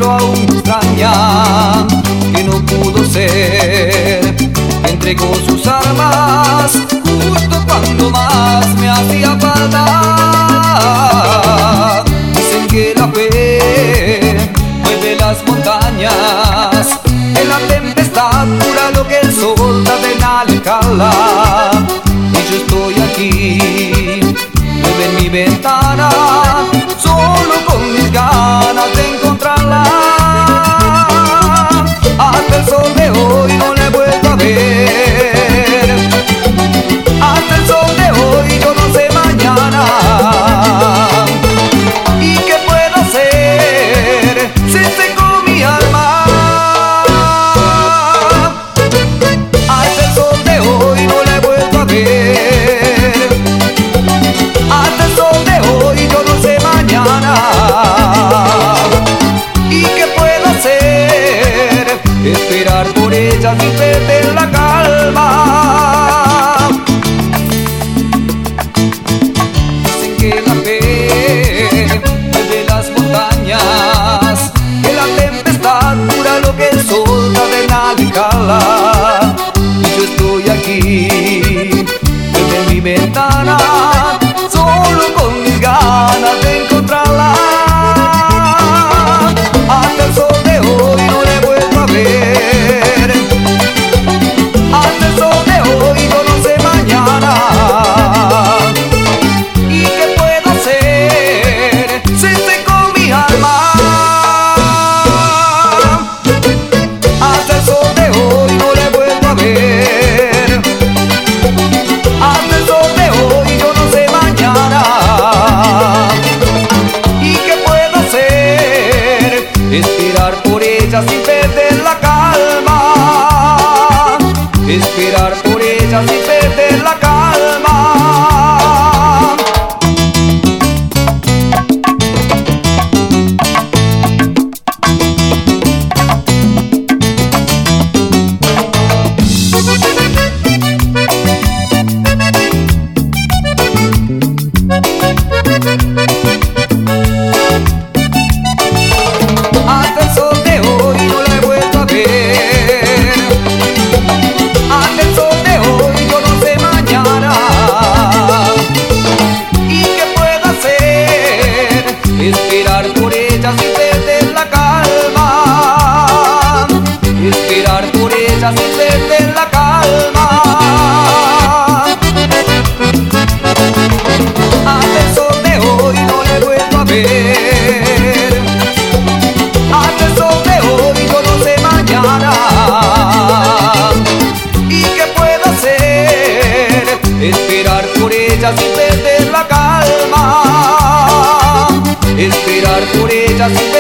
pero aún me extraña que no pudo ser. Entregó sus armas justo cuando más me hacía falta. Dicen que la fe mueve las montañas, que la tempestad dura lo que el sol tarda en alejarla. Y yo estoy aquí, mueve en mi ventana, solo con mis ganas de encontrarla. Hasta el sol de hoy no la he vuelto a ver. Hasta el sol de hoy yo no sé mañana. ¿Y qué puedo hacer si tengo mi alma? Hasta el sol de hoy no la he vuelto a ver. Hasta el sol de hoy yo no sé mañana. ¿Y qué puedo hacer? Esperar por ella sin perder la calma. Dicen que la fe mueve las montañas, que la tempestad dura lo que el sol tarda en alejarla. Y yo estoy aquí, desde mi ventana, solo con mis ganas de encontrarla. Hasta el sol de hoy no la he vuelto a ver. Hasta el sol de hoy yo no sé mañana. ¿Y qué puedo hacer si tengo mi alma? Hasta el sol de hoy no la he vuelto a ver. Hasta el sol de hoy yo no sé mañana. ¿Y qué puedo hacer? Esperar por ella sin perder la calma. Esperar por ella sin perder la calma. Hasta el sol de hoy no la he vuelto a ver. Hasta el sol de hoy yo no sé mañana. ¿Y qué puedo hacer? Esperar por ella sin perder la calma. Esperar por ella sin perder la calma. Hasta el sol de hoy no la he vuelto a ver. Hasta el sol de hoy yo no sé mañana. ¿Y qué puedo hacer? Esperar por ella sin perder la calma. Esperar por ella sin perder